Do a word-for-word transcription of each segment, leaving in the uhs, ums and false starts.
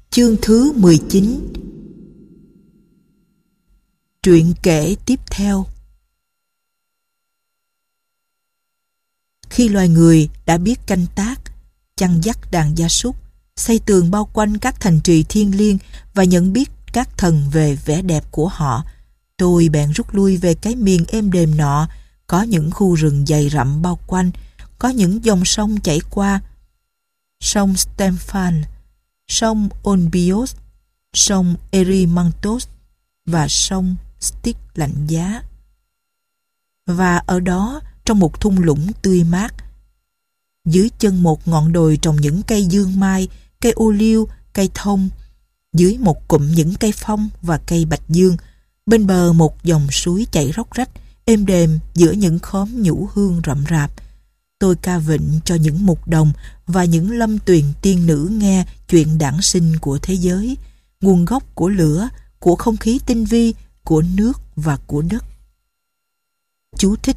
Chương thứ mười chín. Truyện kể tiếp theo. Khi loài người đã biết canh tác, chăn dắt đàn gia súc, xây tường bao quanh các thành trì thiêng liêng và nhận biết các thần về vẻ đẹp của họ, tôi bèn rút lui về cái miền êm đềm nọ, có những khu rừng dày rậm bao quanh, có những dòng sông chảy qua, sông Stamfan, sông Onbios, sông Erymanthos và sông Styx lạnh giá. Và ở đó, trong một thung lũng tươi mát, dưới chân một ngọn đồi trồng những cây dương mai, cây ô liu, cây thông, dưới một cụm những cây phong và cây bạch dương, bên bờ một dòng suối chảy róc rách, êm đềm giữa những khóm nhũ hương rậm rạp. Tôi ca vịnh cho những mục đồng và những lâm tuyền tiên nữ nghe chuyện đản sinh của thế giới, nguồn gốc của lửa, của không khí tinh vi, của nước và của đất. Chú thích: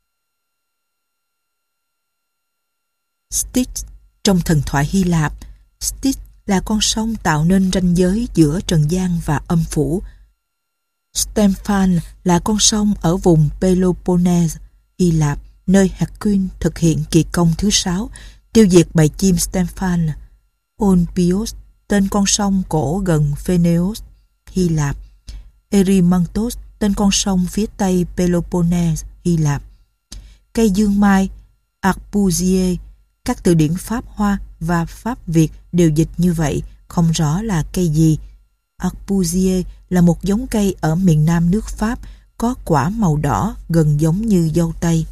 Styx trong thần thoại Hy Lạp, Styx là con sông tạo nên ranh giới giữa trần gian và âm phủ. Stamfan là con sông ở vùng Peloponnese, Hy Lạp, nơi Hercules thực hiện kỳ công thứ sáu, tiêu diệt bầy chim Stamfan. Onbios, tên con sông cổ gần Phaneos, Hy Lạp. Erymanthos, tên con sông phía tây Peloponnese, Hy Lạp. Cây dương mai, Arbusier, các từ điển Pháp Hoa và Pháp Việt đều dịch như vậy, không rõ là cây gì. Arbusier là một giống cây ở miền nam nước Pháp, có quả màu đỏ gần giống như dâu tây.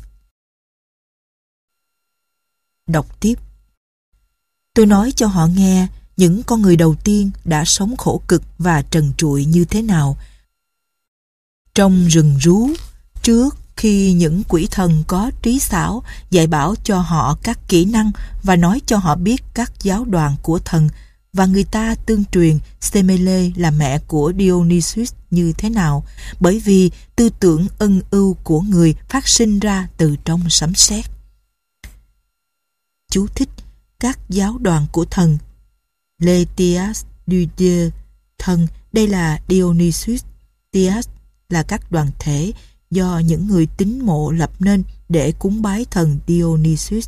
Đọc tiếp. Tôi nói cho họ nghe những con người đầu tiên đã sống khổ cực và trần trụi như thế nào. Trong rừng rú, trước khi những quỷ thần có trí xảo dạy bảo cho họ các kỹ năng và nói cho họ biết các giáo đoàn của thần, và người ta tương truyền Semele là mẹ của Dionysus như thế nào, bởi vì tư tưởng ân ưu của người phát sinh ra từ trong sấm sét. Chú thích: các giáo đoàn của thần. Les Théâtres du Dieu, thần, đây là Dionysus. Théâtres là các đoàn thể do những người tín mộ lập nên để cúng bái thần Dionysus.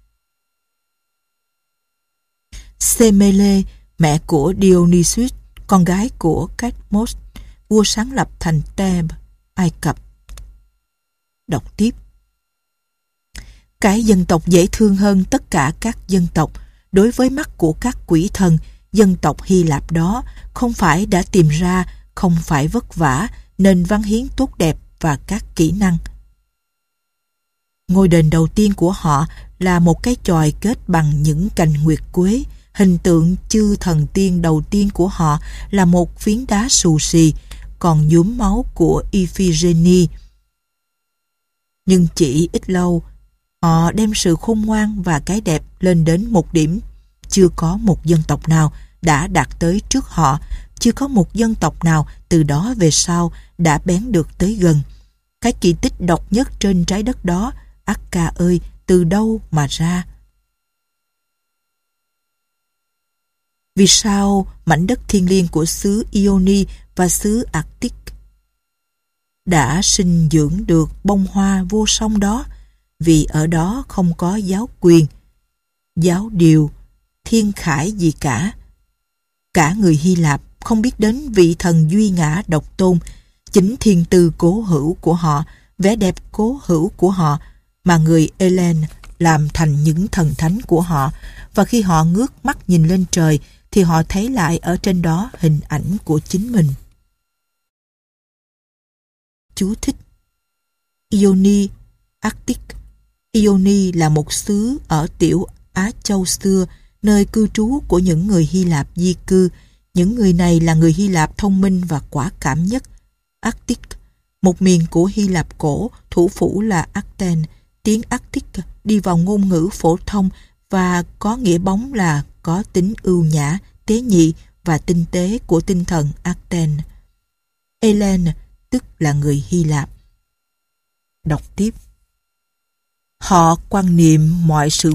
Semele, mẹ của Dionysus, con gái của Cadmos, vua sáng lập thành Thèbes, Ai Cập. Đọc tiếp. Cái dân tộc dễ thương hơn tất cả các dân tộc đối với mắt của các quỷ thần, dân tộc Hy Lạp đó không phải đã tìm ra, không phải vất vả, nền văn hiến tốt đẹp và các kỹ năng. Ngôi đền đầu tiên của họ là một cái chòi kết bằng những cành nguyệt quế. Hình tượng chư thần tiên đầu tiên của họ là một phiến đá xù xì, còn nhuốm máu của Iphigenie. Nhưng chỉ ít lâu, họ đem sự khôn ngoan và cái đẹp lên đến một điểm chưa có một dân tộc nào đã đạt tới trước họ, chưa có một dân tộc nào từ đó về sau đã bén được tới gần. Cái kỳ tích độc nhất trên trái đất đó, Akka ơi, từ đâu mà ra? Vì sao mảnh đất thiêng liêng của xứ Ioni và xứ Arctic đã sinh dưỡng được bông hoa vô song đó? Vì ở đó không có giáo quyền, giáo điều, thiên khải gì cả. Cả người Hy Lạp không biết đến vị thần duy ngã độc tôn, chính thiên tư cố hữu của họ, vẻ đẹp cố hữu của họ mà người Hellen làm thành những thần thánh của họ, và khi họ ngước mắt nhìn lên trời thì họ thấy lại ở trên đó hình ảnh của chính mình. Chú thích: Ioni, Arctic. Ioni là một xứ ở tiểu Á Châu xưa, nơi cư trú của những người Hy Lạp di cư. Những người này là người Hy Lạp thông minh và quả cảm nhất. Arctic, một miền của Hy Lạp cổ, thủ phủ là Athens. Tiếng Arctic đi vào ngôn ngữ phổ thông và có nghĩa bóng là có tính ưu nhã, tế nhị và tinh tế của tinh thần Athens. Hellen tức là người Hy Lạp. Đọc tiếp. Họ quan niệm mọi sự vật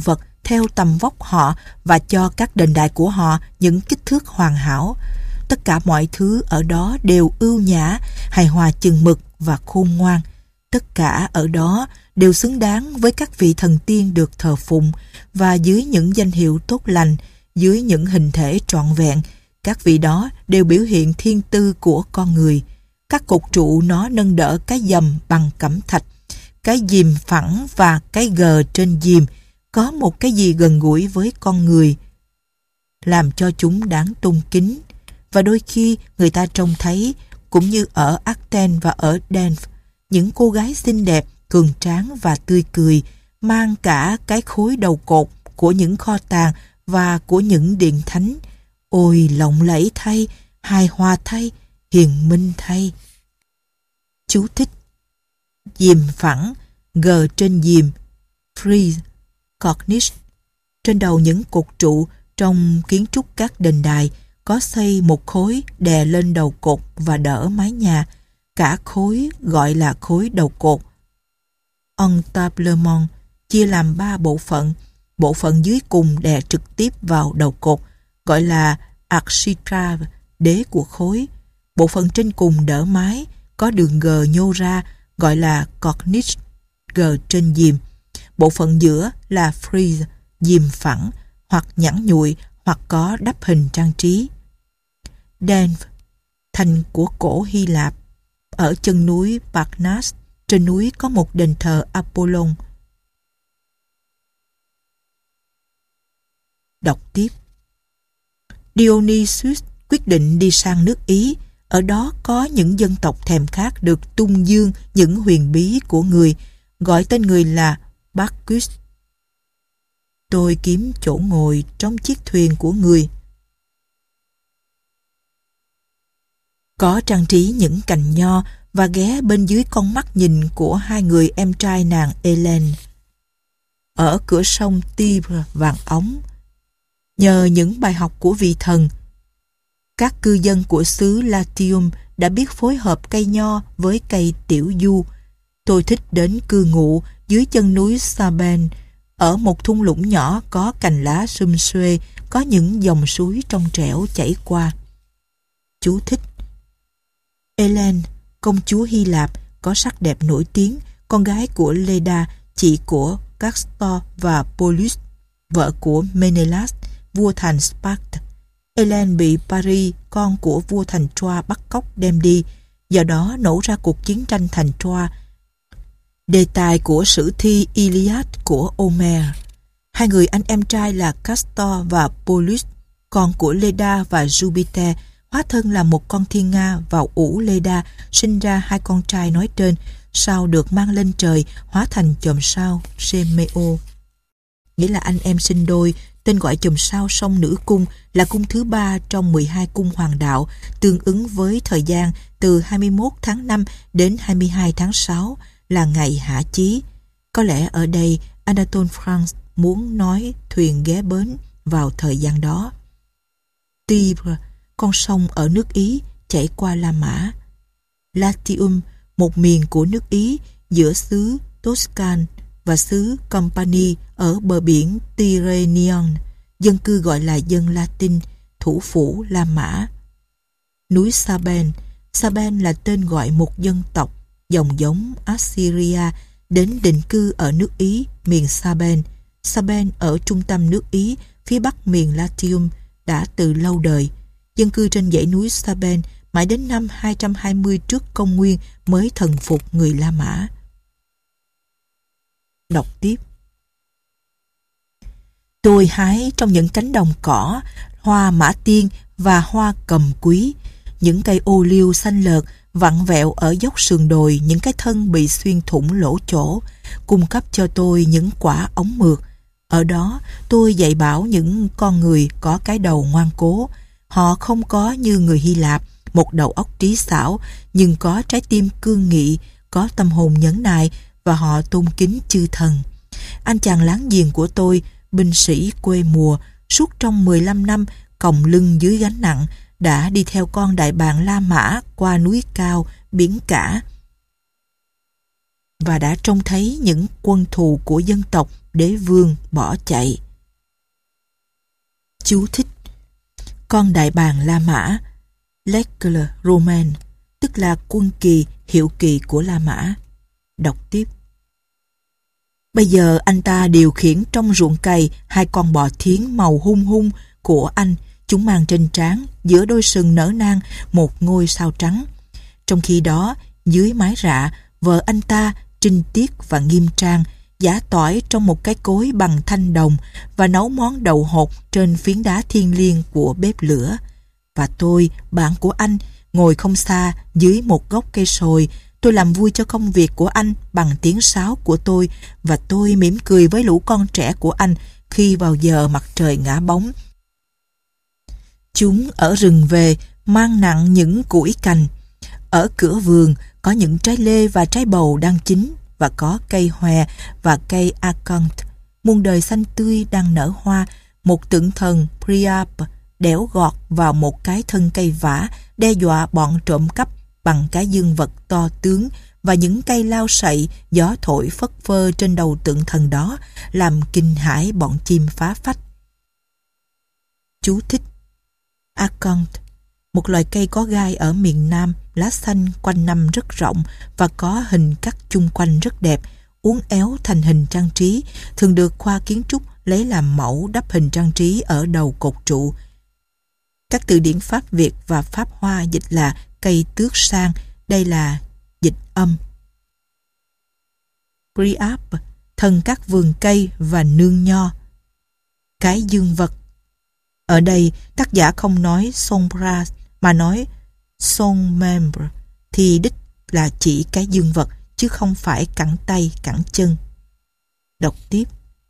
theo tầm vóc họ và cho các đền đài của họ những kích thước hoàn hảo. Tất cả mọi thứ ở đó đều ưu nhã, hài hòa chừng mực và khôn ngoan. Tất cả ở đó đều xứng đáng với các vị thần tiên được thờ phụng, và dưới những danh hiệu tốt lành, dưới những hình thể trọn vẹn, các vị đó đều biểu hiện thiên tư của con người. Các cột trụ nó nâng đỡ cái dầm bằng cẩm thạch, cái dìm phẳng và cái gờ trên dìm, có một cái gì gần gũi với con người, làm cho chúng đáng tôn kính. Và đôi khi người ta trông thấy, cũng như ở Athens và ở Delphi, những cô gái xinh đẹp, cường tráng và tươi cười, mang cả cái khối đầu cột của những kho tàng và của những điện thánh. Ôi lộng lẫy thay, hài hòa thay, hiền minh thay. Chú thích: dìm phẳng, gờ trên dìm, frieze, cornice. Trên đầu những cột trụ trong kiến trúc các đền đài có xây một khối đè lên đầu cột và đỡ mái nhà. Cả khối gọi là khối đầu cột. Entablement chia làm ba bộ phận. Bộ phận dưới cùng đè trực tiếp vào đầu cột, gọi là architrave, đế của khối. Bộ phận trên cùng đỡ mái, có đường gờ nhô ra, gọi là cornice, gờ trên dìm. Bộ phận giữa là frieze, dìm phẳng, hoặc nhẵn nhụi, hoặc có đắp hình trang trí. Delphi, thành của cổ Hy Lạp. Ở chân núi Parnas, trên núi có một đền thờ Apollon. Đọc tiếp. Dionysius quyết định đi sang nước Ý. Ở đó có những dân tộc thèm khát được tung dương những huyền bí của người, gọi tên người là Bacchus. Tôi kiếm chỗ ngồi trong chiếc thuyền của người, có trang trí những cành nho, và ghé bên dưới con mắt nhìn của hai người em trai nàng Hélène. Ở cửa sông Tibre vàng óng, nhờ những bài học của vị thần, các cư dân của xứ Latium đã biết phối hợp cây nho với cây tiểu du. Tôi thích đến cư ngụ dưới chân núi Saben, ở một thung lũng nhỏ có cành lá sum xuê, có những dòng suối trong trẻo chảy qua. Chú thích: Hélène, công chúa Hy Lạp, có sắc đẹp nổi tiếng, con gái của Leda, chị của Castor và Pollux, vợ của Menelaus, vua thành Sparta. Hélène bị Paris, con của vua thành Troa, bắt cóc đem đi, do đó nổ ra cuộc chiến tranh thành Troa, đề tài của sử thi Iliad của Homer. Hai người anh em trai là Castor và Pollux, con của Leda và Jupiter, hóa thân là một con thiên nga vào ủ Leda, sinh ra hai con trai nói trên, sau được mang lên trời hóa thành chòm sao Semeo, nghĩa là anh em sinh đôi. Tên gọi chòm sao song nữ cung là cung thứ ba trong mười hai cung hoàng đạo, tương ứng với thời gian từ hai mươi mốt tháng năm đến hai mươi hai tháng sáu, là ngày hạ chí. Có lẽ ở đây Anatole France muốn nói thuyền ghé bến vào thời gian đó. Tibre, con sông ở nước Ý chảy qua La Mã. Latium, một miền của nước Ý giữa xứ Toscan và xứ Campania ở bờ biển Tyrrhenian, dân cư gọi là dân Latin, thủ phủ La Mã. Núi Saben. Saben là tên gọi một dân tộc dòng giống Assyria đến định cư ở nước Ý, miền Saben. Saben ở trung tâm nước Ý, phía bắc miền Latium, đã từ lâu đời. Dân cư trên dãy núi Saben mãi đến năm hai trăm hai mươi trước công nguyên mới thần phục người La Mã. Đọc tiếp. Tôi hái trong những cánh đồng cỏ hoa mã tiên và hoa cầm quý, những cây ô liu xanh lợt vặn vẹo ở dốc sườn đồi, những cái thân bị xuyên thủng lỗ chỗ, cung cấp cho tôi những quả ống mượt. Ở đó tôi dạy bảo những con người có cái đầu ngoan cố. Họ không có như người Hy Lạp, một đầu óc trí xảo, nhưng có trái tim cương nghị, có tâm hồn nhẫn nại, và họ tôn kính chư thần. Anh chàng láng giềng của tôi, binh sĩ quê mùa, suốt trong mười lăm năm còng lưng dưới gánh nặng, đã đi theo con đại bàng La Mã qua núi cao, biển cả, và đã trông thấy những quân thù của dân tộc đế vương bỏ chạy. Chú thích: con đại bàng La Mã, L'Aigle Romain, tức là quân kỳ, hiệu kỳ của La Mã. Đọc tiếp: bây giờ anh ta điều khiển trong ruộng cày hai con bò thiến màu hung hung của anh. Chúng mang trên trán, giữa đôi sừng nở nang, một ngôi sao trắng. Trong khi đó, dưới mái rạ, vợ anh ta trinh tiết và nghiêm trang, giã tỏi trong một cái cối bằng thanh đồng và nấu món đậu hột trên phiến đá thiêng liêng của bếp lửa. Và tôi, bạn của anh, ngồi không xa dưới một gốc cây sồi. Tôi làm vui cho công việc của anh bằng tiếng sáo của tôi, và tôi mỉm cười với lũ con trẻ của anh khi vào giờ mặt trời ngã bóng. Chúng ở rừng về, mang nặng những củi cành. Ở cửa vườn có những trái lê và trái bầu đang chín, và có cây hòe và cây acanthe, muôn đời xanh tươi đang nở hoa. Một tượng thần Priap đẽo gọt vào một cái thân cây vả, đe dọa bọn trộm cắp bằng cái dương vật to tướng, và những cây lao sậy gió thổi phất phơ trên đầu tượng thần đó làm kinh hãi bọn chim phá phách. Chú thích: acanthe, một loài cây có gai ở miền Nam, lá xanh quanh năm rất rộng và có hình cắt chung quanh rất đẹp, uốn éo thành hình trang trí, thường được khoa kiến trúc lấy làm mẫu đắp hình trang trí ở đầu cột trụ. Các từ điển Pháp Việt và Pháp Hoa dịch là cây tước sang, đây là dịch âm. Priap, thần các vườn cây và nương nho. Cái dương vật. Ở đây, tác giả không nói son bras mà nói son membre, thì đích là chỉ cái dương vật, chứ không phải cẳng tay, cẳng chân. Đọc tiếp: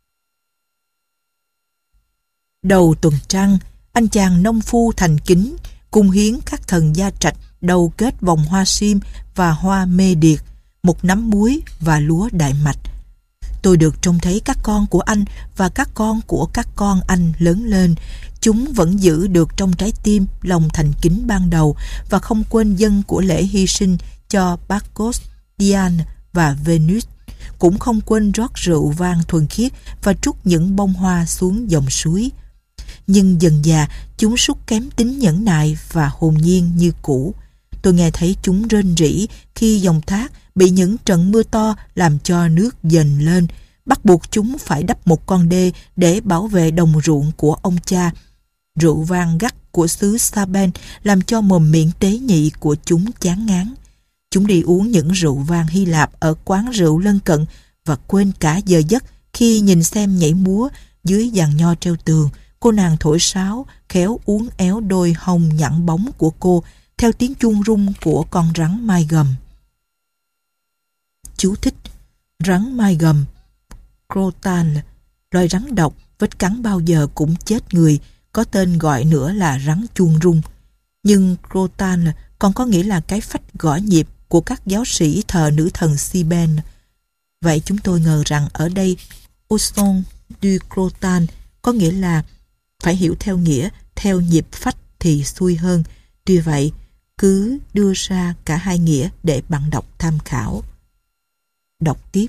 đầu tuần trăng, anh chàng nông phu thành kính cung hiến các thần gia trạch đầu kết vòng hoa sim và hoa mê điệt, một nắm muối và lúa đại mạch. Tôi được trông thấy các con của anh và các con của các con anh lớn lên. Chúng vẫn giữ được trong trái tim lòng thành kính ban đầu và không quên dâng của lễ hy sinh cho Bacchus, Diane và Venus, cũng không quên rót rượu vang thuần khiết và trút những bông hoa xuống dòng suối. Nhưng dần dà chúng sút kém tính nhẫn nại và hồn nhiên như cũ. Tôi nghe thấy chúng rên rỉ khi dòng thác bị những trận mưa to làm cho nước dần lên, bắt buộc chúng phải đắp một con đê để bảo vệ đồng ruộng của ông cha. Rượu vang gắt của xứ Saben làm cho mồm miệng tế nhị của chúng chán ngán. Chúng đi uống những rượu vang Hy Lạp ở quán rượu lân cận và quên cả giờ giấc khi nhìn xem nhảy múa dưới giàn nho treo tường. Cô nàng thổi sáo, khéo uốn éo đôi hông nhẵn bóng của cô theo tiếng chuông rung của con rắn mai gầm. Chú thích: rắn mai gầm, crotal, loài rắn độc, vết cắn bao giờ cũng chết người, có tên gọi nữa là rắn chuông rung. Nhưng crotal còn có nghĩa là cái phách gõ nhịp của các giáo sĩ thờ nữ thần Siben. Vậy chúng tôi ngờ rằng ở đây au son du crotal có nghĩa là phải hiểu theo nghĩa theo nhịp phách thì xuôi hơn. Tuy vậy, cứ đưa ra cả hai nghĩa để bạn đọc tham khảo. Đọc tiếp: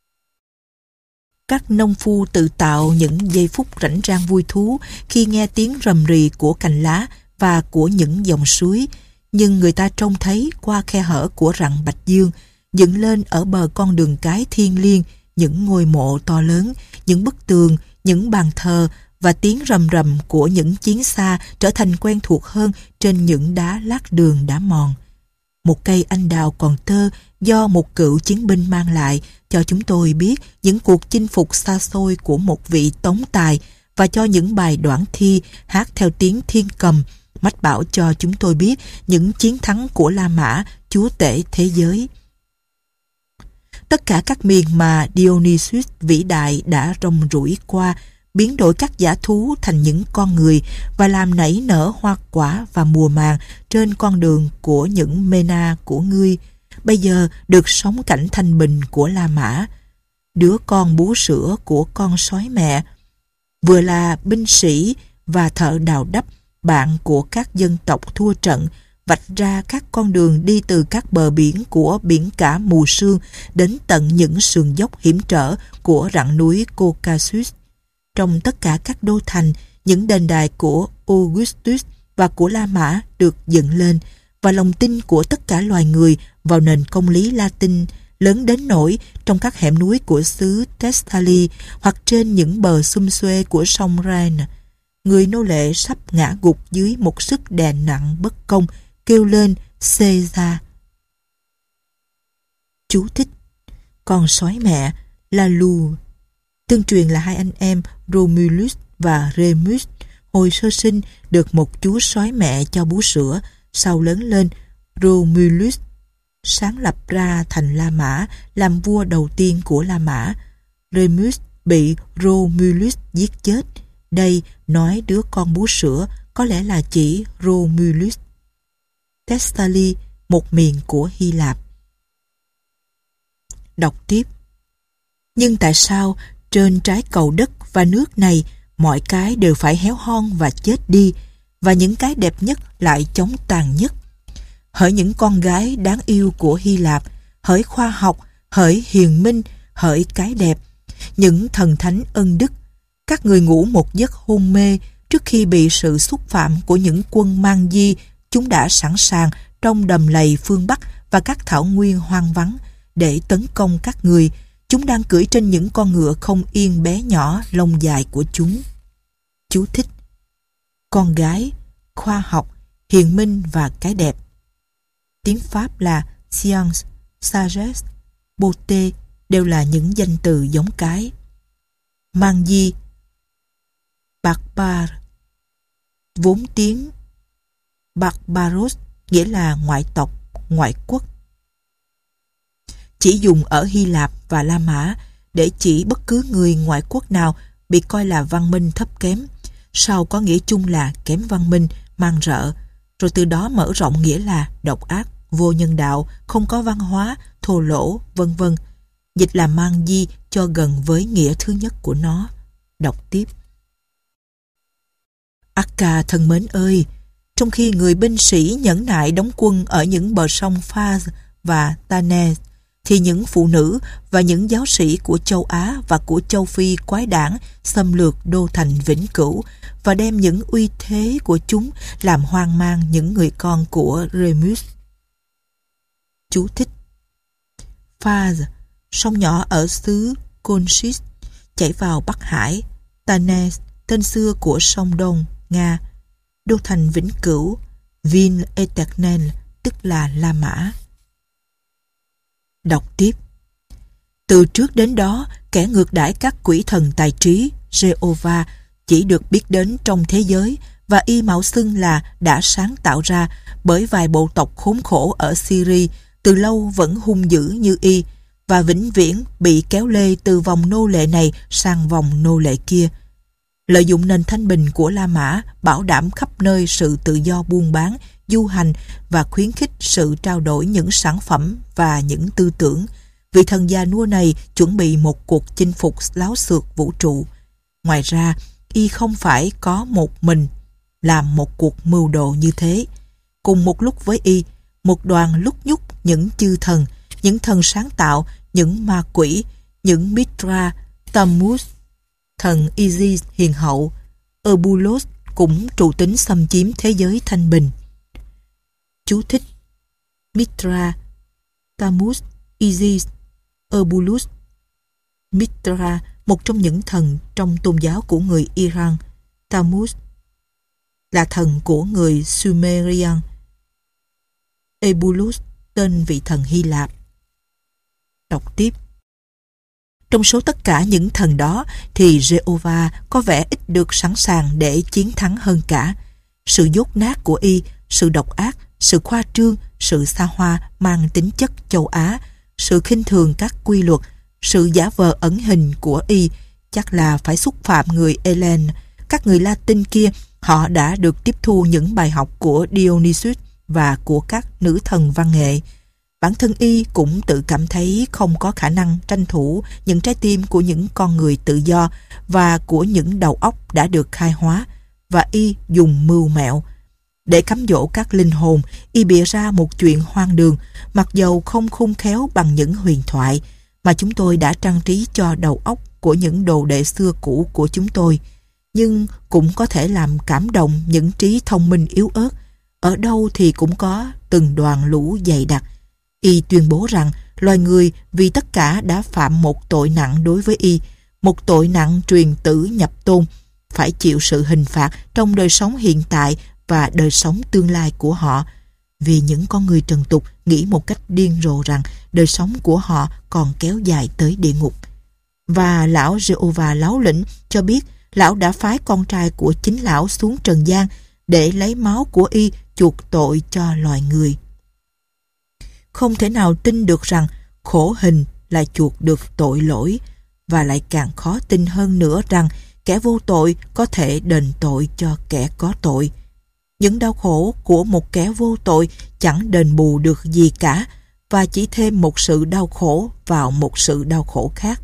các nông phu tự tạo những giây phút rảnh rang vui thú khi nghe tiếng rầm rì của cành lá và của những dòng suối, nhưng người ta trông thấy qua khe hở của rặng Bạch Dương dựng lên ở bờ con đường cái thiêng liêng những ngôi mộ to lớn, những bức tường, những bàn thờ, và tiếng rầm rầm của những chiến xa trở thành quen thuộc hơn trên những đá lát đường đá mòn. Một cây anh đào còn tơ do một cựu chiến binh mang lại cho chúng tôi biết những cuộc chinh phục xa xôi của một vị tống tài, và cho những bài đoản thi hát theo tiếng thiên cầm mách bảo cho chúng tôi biết những chiến thắng của La Mã, chúa tể thế giới. Tất cả các miền mà Dionysus vĩ đại đã rong ruổi qua, biến đổi các dã thú thành những con người và làm nảy nở hoa quả và mùa màng trên con đường của những Mena của ngươi, bây giờ được sống cảnh thanh bình của La Mã. Đứa con bú sữa của con sói mẹ, vừa là binh sĩ và thợ đào đắp, bạn của các dân tộc thua trận, vạch ra các con đường đi từ các bờ biển của biển cả mù sương đến tận những sườn dốc hiểm trở của rặng núi Caucasus. Trong tất cả các đô thành, những đền đài của Augustus và của La Mã được dựng lên, và lòng tin của tất cả loài người vào nền công lý Latin lớn đến nỗi trong các hẻm núi của xứ Thessaly hoặc trên những bờ xum xuê của sông Rhine, người nô lệ sắp ngã gục dưới một sức đè nặng bất công, kêu lên Caesar. Chú thích: con sói mẹ La Louve. Tương truyền là hai anh em Romulus và Remus hồi sơ sinh được một chú sói mẹ cho bú sữa. Sau lớn lên, Romulus sáng lập ra thành La Mã, làm vua đầu tiên của La Mã. Remus bị Romulus giết chết. Đây nói đứa con bú sữa có lẽ là chỉ Romulus. Thessaly, một miền của Hy Lạp. Đọc tiếp. Nhưng tại sao trên trái cầu đất và nước này mọi cái đều phải héo hon và chết đi, và những cái đẹp nhất lại chóng tàn nhất? Hỡi những con gái đáng yêu của Hy Lạp, hỡi khoa học, hỡi hiền minh, hỡi cái đẹp, những thần thánh ân đức, các người ngủ một giấc hôn mê trước khi bị sự xúc phạm của những quân mang di. Chúng đã sẵn sàng trong đầm lầy phương Bắc và các thảo nguyên hoang vắng để tấn công các người. Chúng đang cưỡi trên những con ngựa không yên bé nhỏ lông dài của chúng. Chú thích: con gái, khoa học, hiền minh và cái đẹp. Tiếng Pháp là science, sagesse, beauté đều là những danh từ giống cái. Mang di, barbar, vốn tiếng barbaros nghĩa là ngoại tộc, ngoại quốc, chỉ dùng ở Hy Lạp và La Mã để chỉ bất cứ người ngoại quốc nào bị coi là văn minh thấp kém, sau có nghĩa chung là kém văn minh, man rợ, rồi từ đó mở rộng nghĩa là độc ác, vô nhân đạo, không có văn hóa, thô lỗ, vân vân. Dịch là mang di cho gần với nghĩa thứ nhất của nó. Đọc tiếp. Acca thân mến ơi, trong khi người binh sĩ nhẫn nại đóng quân ở những bờ sông Phaz và Tanais, thì những phụ nữ và những giáo sĩ của châu Á và của châu Phi quái đản xâm lược đô thành vĩnh cửu và đem những uy thế của chúng làm hoang mang những người con của Remus. Chú thích: Phaz, sông nhỏ ở xứ Conchis, chảy vào Bắc Hải. Tanais, tên xưa của sông Đông, Nga. Đô thành vĩnh cửu, Ville Éternelle, tức là La Mã. Đọc tiếp. Từ trước đến đó, kẻ ngược đãi các quỷ thần tài trí, Jehovah, chỉ được biết đến trong thế giới, và y mạo xưng là đã sáng tạo ra bởi vài bộ tộc khốn khổ ở Syria, từ lâu vẫn hung dữ như y, và vĩnh viễn bị kéo lê từ vòng nô lệ này sang vòng nô lệ kia. Lợi dụng nền thanh bình của La Mã, bảo đảm khắp nơi sự tự do buôn bán, du hành và khuyến khích sự trao đổi những sản phẩm và những tư tưởng. Vị thần già nua này chuẩn bị một cuộc chinh phục láo xược vũ trụ. Ngoài ra, y không phải có một mình làm một cuộc mưu đồ như thế. Cùng một lúc với y, một đoàn lúc nhúc những chư thần, những thần sáng tạo, những ma quỷ, những Mithra, Tammuz, thần Isis hiền hậu, Ebulos cũng trụ tính xâm chiếm thế giới thanh bình. Chú thích: Mithra, Tammuz, Isis, Ebulos. Mithra, một trong những thần trong tôn giáo của người Iran. Tammuz là thần của người Sumerian. Ebulos, tên vị thần Hy Lạp. Đọc tiếp. Trong số tất cả những thần đó thì Jehovah có vẻ ít được sẵn sàng để chiến thắng hơn cả. Sự dốt nát của y, sự độc ác, sự khoa trương, sự xa hoa mang tính chất châu Á, sự khinh thường các quy luật, sự giả vờ ẩn hình của y chắc là phải xúc phạm người Hellen. Các người Latin kia, họ đã được tiếp thu những bài học của Dionysus và của các nữ thần văn nghệ. Bản thân y cũng tự cảm thấy không có khả năng tranh thủ những trái tim của những con người tự do và của những đầu óc đã được khai hóa, và y dùng mưu mẹo để cám dỗ các linh hồn. Y bịa ra một chuyện hoang đường, mặc dầu không khôn khéo bằng những huyền thoại mà chúng tôi đã trang trí cho đầu óc của những đồ đệ xưa cũ của chúng tôi. nhưng cũng có thể làm cảm động những trí thông minh yếu ớt. Ở đâu thì cũng có từng đoàn lũ dày đặc. Y tuyên bố rằng loài người vì tất cả đã phạm một tội nặng đối với Y, một tội nặng truyền tử nhập tôn, phải chịu sự hình phạt trong đời sống hiện tại và đời sống tương lai của họ. Vì những con người trần tục nghĩ một cách điên rồ rằng đời sống của họ còn kéo dài tới địa ngục. Và lão Jehovah láo lĩnh cho biết lão đã phái con trai của chính lão xuống trần gian để lấy máu của Y chuộc tội cho loài người. Không thể nào tin được rằng khổ hình là chuộc được tội lỗi, và lại càng khó tin hơn nữa rằng kẻ vô tội có thể đền tội cho kẻ có tội. Những đau khổ của một kẻ vô tội chẳng đền bù được gì cả, và chỉ thêm một sự đau khổ vào một sự đau khổ khác.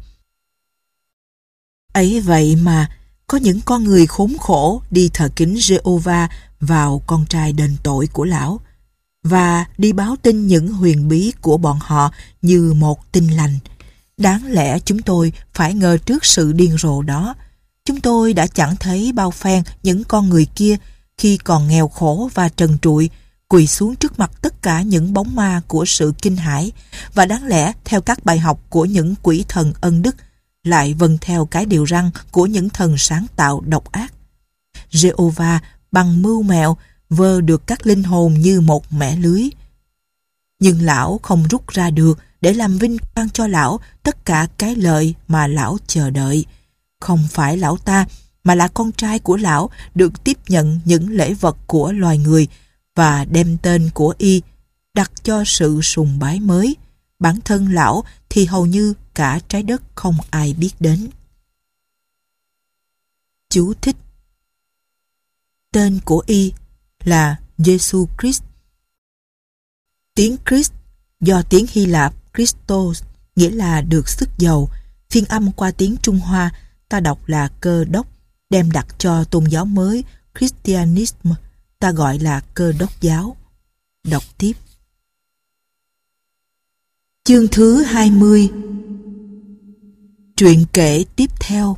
Ấy vậy mà có những con người khốn khổ đi thờ kính Jehovah vào con trai đền tội của lão, và đi báo tin những huyền bí của bọn họ như một tin lành. Đáng lẽ chúng tôi phải ngờ trước sự điên rồ đó. Chúng tôi đã chẳng thấy bao phen những con người kia khi còn nghèo khổ và trần trụi quỳ xuống trước mặt tất cả những bóng ma của sự kinh hãi, và đáng lẽ theo các bài học của những quỷ thần ân đức lại vâng theo cái điều răn của những thần sáng tạo độc ác. Jehovah bằng mưu mẹo vơ được các linh hồn như một mẻ lưới. Nhưng lão không rút ra được để làm vinh quang cho lão tất cả cái lợi mà lão chờ đợi. Không phải lão ta, mà là con trai của lão được tiếp nhận những lễ vật của loài người và đem tên của Y đặt cho sự sùng bái mới. Bản thân lão thì hầu như cả trái đất không ai biết đến. Chú thích: tên của Y là Jesus Christ. Tiếng Christ do tiếng Hy Lạp Christos nghĩa là được sức giàu. Phiên âm qua tiếng Trung Hoa ta đọc là Cơ Đốc, đem đặt cho tôn giáo mới Christianism ta gọi là Cơ Đốc giáo. Đọc tiếp. Chương thứ hai mươi. Truyện kể tiếp theo.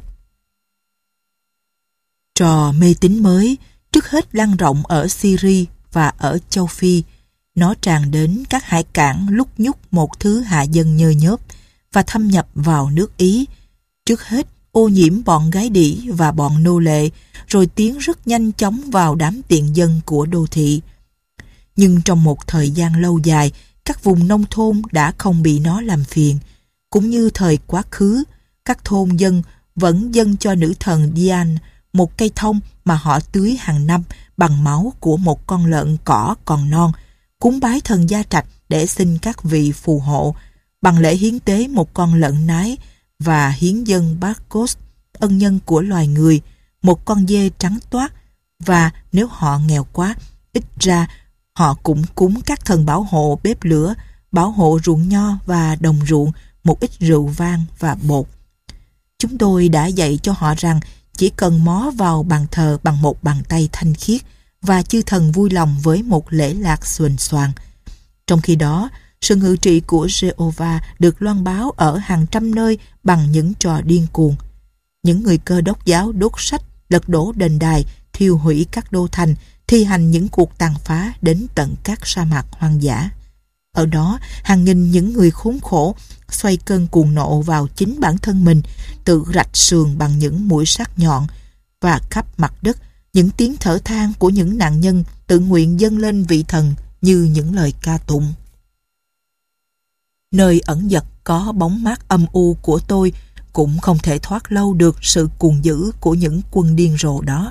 Trò mê tín mới trước hết lan rộng ở Syria và ở châu Phi. Nó tràn đến các hải cảng lúc nhúc một thứ hạ dân nhơ nhớp và thâm nhập vào nước Ý. Trước hết ô nhiễm bọn gái đĩ và bọn nô lệ, rồi tiến rất nhanh chóng vào đám tiện dân của đô thị. Nhưng trong một thời gian lâu dài, các vùng nông thôn đã không bị nó làm phiền. Cũng như thời quá khứ, các thôn dân vẫn dâng cho nữ thần Dian một cây thông mà họ tưới hàng năm bằng máu của một con lợn cỏ còn non, cúng bái thần Gia Trạch để xin các vị phù hộ, bằng lễ hiến tế một con lợn nái, và hiến dâng Bacchus, ân nhân của loài người, một con dê trắng toát, và nếu họ nghèo quá, ít ra họ cũng cúng các thần bảo hộ bếp lửa, bảo hộ ruộng nho và đồng ruộng, một ít rượu vang và bột. Chúng tôi đã dạy cho họ rằng chỉ cần mó vào bàn thờ bằng một bàn tay thanh khiết và chư thần vui lòng với một lễ lạc xuềnh xoàng. Trong khi đó, sự ngự trị của Jehovah được loan báo ở hàng trăm nơi bằng những trò điên cuồng. Những người Cơ Đốc giáo đốt sách, lật đổ đền đài, thiêu hủy các đô thành, thi hành những cuộc tàn phá đến tận các sa mạc hoang dã. Ở đó, hàng nghìn những người khốn khổ xoay cơn cuồng nộ vào chính bản thân mình, tự rạch sườn bằng những mũi sắc nhọn, và khắp mặt đất, những tiếng thở than của những nạn nhân tự nguyện dâng lên vị thần như những lời ca tụng. Nơi ẩn dật có bóng mát âm u của tôi cũng không thể thoát lâu được sự cuồng dữ của những quân điên rồ đó.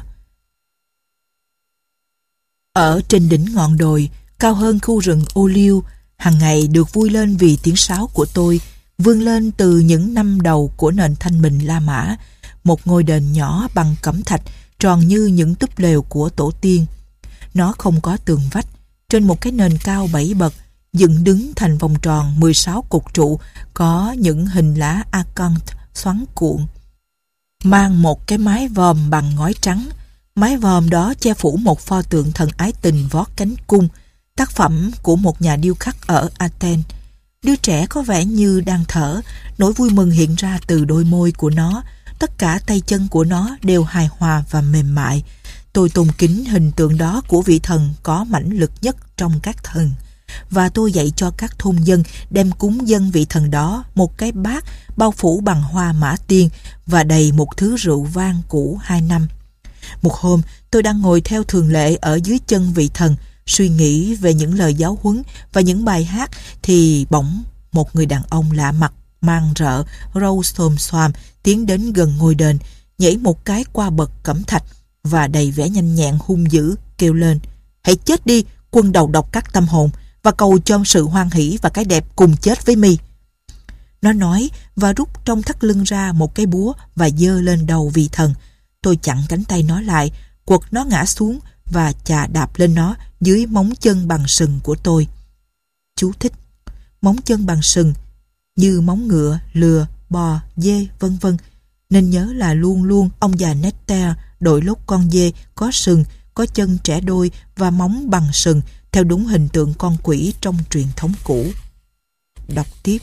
Ở trên đỉnh ngọn đồi, cao hơn khu rừng ô liu, hàng ngày được vui lên vì tiếng sáo của tôi, vươn lên từ những năm đầu của nền thanh bình La Mã, một ngôi đền nhỏ bằng cẩm thạch, tròn như những túp lều của tổ tiên. Nó không có tường vách, trên một cái nền cao bảy bậc, dựng đứng thành vòng tròn mười sáu cột trụ, có những hình lá acanth xoắn cuộn, mang một cái mái vòm bằng ngói trắng. Mái vòm đó che phủ một pho tượng thần ái tình vót cánh cung, tác phẩm của một nhà điêu khắc ở Athens. Đứa trẻ có vẻ như đang thở, nỗi vui mừng hiện ra từ đôi môi của nó, tất cả tay chân của nó đều hài hòa và mềm mại. Tôi tôn kính hình tượng đó của vị thần có mãnh lực nhất trong các thần. Và tôi dạy cho các thôn dân đem cúng dâng vị thần đó một cái bát bao phủ bằng hoa mã tiên và đầy một thứ rượu vang cũ hai năm. Một hôm, tôi đang ngồi theo thường lệ ở dưới chân vị thần, suy nghĩ về những lời giáo huấn và những bài hát, thì bỗng một người đàn ông lạ mặt, mang rợ, râu xồm xoàm tiến đến gần ngôi đền, nhảy một cái qua bậc cẩm thạch và đầy vẻ nhanh nhẹn hung dữ kêu lên: "Hãy chết đi, quân đầu độc các tâm hồn, và cầu cho sự hoan hỷ và cái đẹp cùng chết với mi." Nó nói và rút trong thắt lưng ra một cái búa và giơ lên đầu vị thần. Tôi chặn cánh tay nó lại, quật nó ngã xuống và chà đạp lên nó dưới móng chân bằng sừng của tôi. Chú thích: móng chân bằng sừng như móng ngựa, lừa, bò, dê, vân vân. Nên nhớ là luôn luôn ông già Nectar đội lốt con dê có sừng, có chân trẻ đôi và móng bằng sừng theo đúng hình tượng con quỷ trong truyền thống cũ. Đọc tiếp.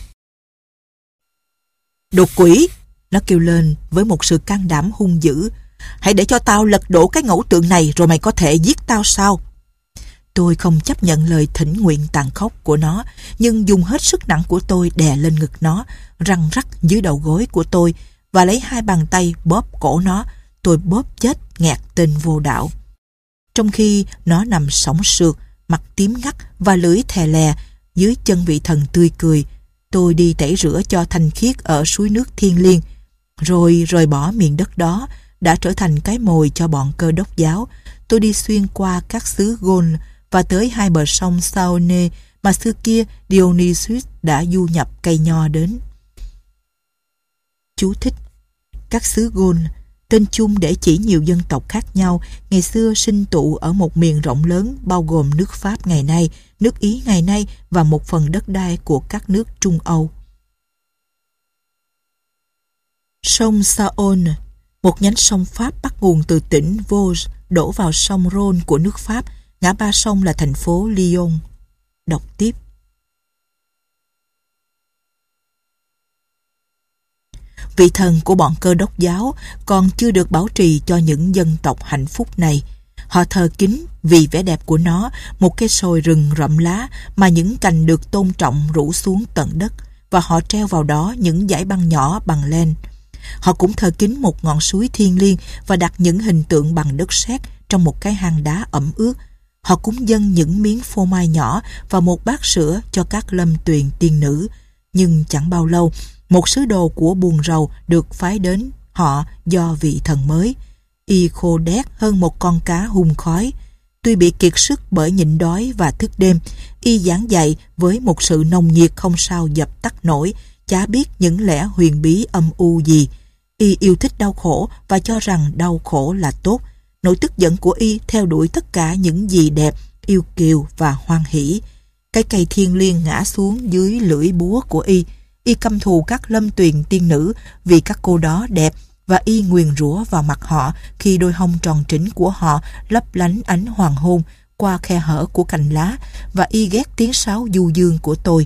"Đồ quỷ!" nó kêu lên với một sự can đảm hung dữ. "Hãy để cho tao lật đổ cái ngẫu tượng này rồi mày có thể giết tao sao?" Tôi không chấp nhận lời thỉnh nguyện tàn khốc của nó, nhưng dùng hết sức nặng của tôi đè lên ngực nó, răng rắc dưới đầu gối của tôi và lấy hai bàn tay bóp cổ nó. Tôi bóp chết nghẹt tên vô đạo. Trong khi nó nằm sõng sượt, mặt tím ngắt và lưỡi thè lè dưới chân vị thần tươi cười, tôi đi tẩy rửa cho thanh khiết ở suối nước thiêng liêng, rồi rời bỏ miền đất đó đã trở thành cái mồi cho bọn Cơ Đốc giáo. Tôi đi xuyên qua các xứ Gaul và tới hai bờ sông Saône mà xưa kia Dionysius đã du nhập cây nho đến. Chú thích: các xứ Gaul, tên chung để chỉ nhiều dân tộc khác nhau, ngày xưa sinh tụ ở một miền rộng lớn bao gồm nước Pháp ngày nay, nước Ý ngày nay và một phần đất đai của các nước Trung Âu. Sông Saône, một nhánh sông Pháp bắt nguồn từ tỉnh Vosges, đổ vào sông Rhône của nước Pháp. Ngã ba sông là thành phố Lyon. Đọc tiếp. Vị thần của bọn Cơ Đốc giáo còn chưa được bảo trì cho những dân tộc hạnh phúc này. Họ thờ kính vì vẻ đẹp của nó, một cây sồi rừng rậm lá mà những cành được tôn trọng rủ xuống tận đất, và họ treo vào đó những dải băng nhỏ bằng len. Họ cũng thờ kính một ngọn suối thiêng liêng và đặt những hình tượng bằng đất sét trong một cái hang đá ẩm ướt. Họ cúng dâng những miếng phô mai nhỏ và một bát sữa cho các lâm tuyền tiên nữ. Nhưng chẳng bao lâu, một sứ đồ của buồn rầu được phái đến họ do vị thần mới. Y khô đét hơn một con cá hun khói. Tuy bị kiệt sức bởi nhịn đói và thức đêm, y giảng dạy với một sự nồng nhiệt không sao dập tắt nổi, chả biết những lẽ huyền bí âm u gì. Y yêu thích đau khổ và cho rằng đau khổ là tốt. Nỗi tức giận của y theo đuổi tất cả những gì đẹp, yêu kiều và hoan hỷ. Cái cây thiêng liêng ngã xuống dưới lưỡi búa của y. Y căm thù các lâm tuyền tiên nữ vì các cô đó đẹp, và y nguyền rủa vào mặt họ khi đôi hông tròn trĩnh của họ lấp lánh ánh hoàng hôn qua khe hở của cành lá, và y ghét tiếng sáo du dương của tôi.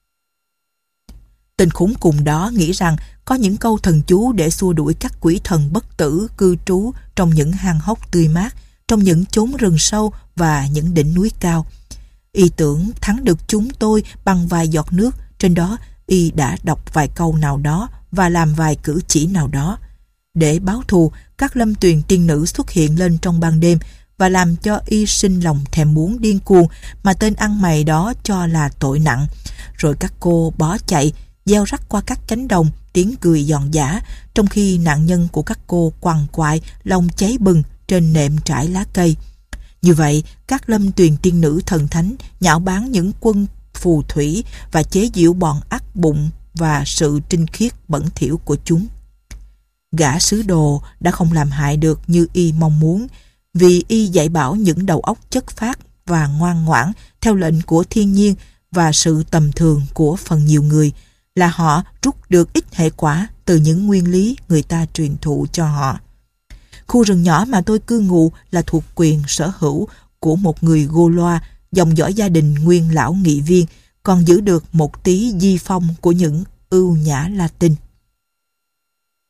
Tên khốn cùng đó nghĩ rằng có những câu thần chú để xua đuổi các quỷ thần bất tử cư trú trong những hang hốc tươi mát, trong những chốn rừng sâu và những đỉnh núi cao. Y tưởng thắng được chúng tôi bằng vài giọt nước, trên đó y đã đọc vài câu nào đó và làm vài cử chỉ nào đó. Để báo thù, các lâm tuyền tiên nữ xuất hiện lên trong ban đêm và làm cho y sinh lòng thèm muốn điên cuồng mà tên ăn mày đó cho là tội nặng. Rồi các cô bỏ chạy, gieo rắc qua các cánh đồng, tiếng cười giòn giã, trong khi nạn nhân của các cô quằn quại, lòng cháy bừng trên nệm trải lá cây. Như vậy, các lâm tuyền tiên nữ thần thánh nhạo báng những quân phù thủy và chế giễu bọn ác bụng và sự trinh khiết bẩn thỉu của chúng. Gã sứ đồ đã không làm hại được như y mong muốn, vì y dạy bảo những đầu óc chất phác và ngoan ngoãn theo lệnh của thiên nhiên và sự tầm thường của phần nhiều người, là họ rút được ít hệ quả từ những nguyên lý người ta truyền thụ cho họ. Khu rừng nhỏ mà tôi cư ngụ là thuộc quyền sở hữu của một người Gaulois, dòng dõi gia đình nguyên lão nghị viên, còn giữ được một tí di phong của những ưu nhã Latin.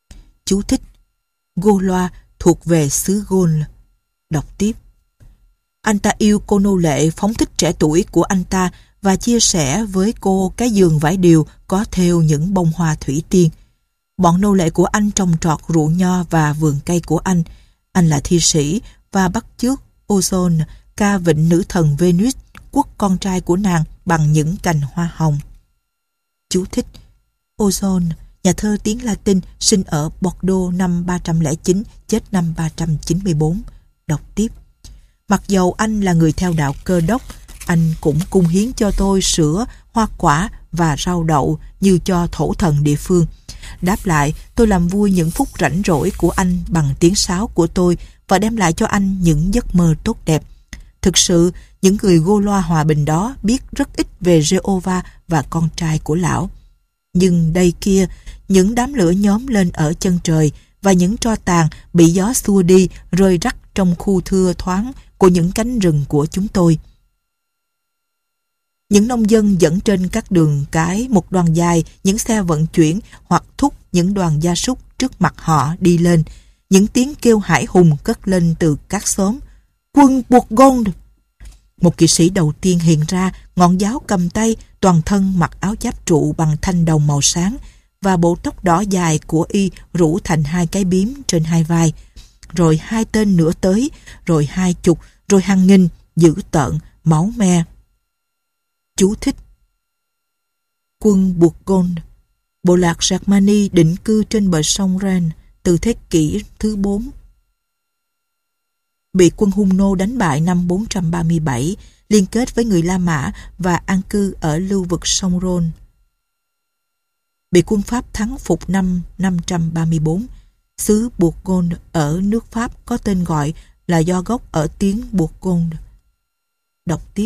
Chú thích: Gaulois thuộc về xứ Gaul. Đọc tiếp. Anh ta yêu cô nô lệ phóng thích trẻ tuổi của anh ta và chia sẻ với cô cái giường vải điều có thêu những bông hoa thủy tiên. Bọn nô lệ của anh trồng trọt ruộng nho và vườn cây của anh. Anh là thi sĩ và bắt chước Ozone ca vịnh nữ thần Venus, quất con trai của nàng bằng những cành hoa hồng. Chú thích: Ozone, nhà thơ tiếng Latin, sinh ở Bordeaux năm ba trăm lẻ chín, chết năm ba trăm chín mươi bốn. Đọc tiếp. Mặc dầu anh là người theo đạo Cơ Đốc, anh cũng cung hiến cho tôi sữa, hoa quả và rau đậu như cho thổ thần địa phương. Đáp lại, tôi làm vui những phút rảnh rỗi của anh bằng tiếng sáo của tôi và đem lại cho anh những giấc mơ tốt đẹp. Thực sự, những người Gaulois hòa bình đó biết rất ít về Jehovah và con trai của lão. Nhưng đây kia, những đám lửa nhóm lên ở chân trời và những tro tàn bị gió xua đi rơi rắc trong khu thưa thoáng của những cánh rừng của chúng tôi. Những nông dân dẫn trên các đường cái một đoàn dài những xe vận chuyển hoặc thúc những đoàn gia súc trước mặt họ đi lên. Những tiếng kêu hải hùng cất lên từ các xóm. Quân Bourgogne! Một kỵ sĩ đầu tiên hiện ra, ngọn giáo cầm tay, toàn thân mặc áo giáp trụ bằng thanh đồng màu sáng và bộ tóc đỏ dài của y rủ thành hai cái bím trên hai vai. Rồi hai tên nữa tới, rồi hai chục, rồi hàng nghìn, dữ tợn, máu me. Chú thích: Quân Bourgogne, bộ lạc Germany định cư trên bờ sông Rhine từ thế kỷ thứ bốn. Bị quân Hung nô đánh bại năm bốn trăm ba mươi bảy, liên kết với người La Mã và an cư ở lưu vực sông Rhône. Bị quân Pháp thắng phục năm năm trăm ba mươi bốn. Xứ Bourgogne ở nước Pháp có tên gọi là do gốc ở tiếng Bourgogne. Đọc tiếp.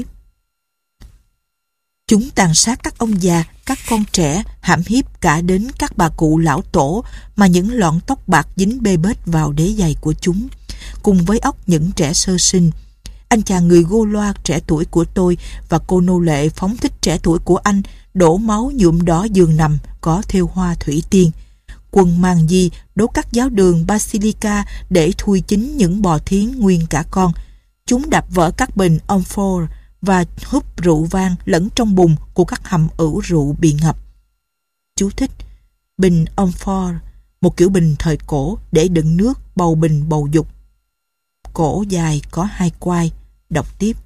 Chúng tàn sát các ông già, các con trẻ, hãm hiếp cả đến các bà cụ lão tổ mà những lọn tóc bạc dính bê bết vào đế giày của chúng, cùng với óc những trẻ sơ sinh. Anh chàng người Gaulois trẻ tuổi của tôi và cô nô lệ phóng thích trẻ tuổi của anh đổ máu nhuộm đỏ giường nằm có thêu hoa thủy tiên. Quân mang di đốt các giáo đường Basilica để thui chính những bò thiến nguyên cả con. Chúng đập vỡ các bình amphore và húp rượu vang lẫn trong bùn của các hầm ủ rượu bị ngập. Chú thích: Bình amphore, một kiểu bình thời cổ để đựng nước, bầu bình bầu dục. Cổ dài có hai quai. Đọc tiếp.